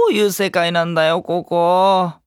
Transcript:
ういう世界なんだよ、ここ。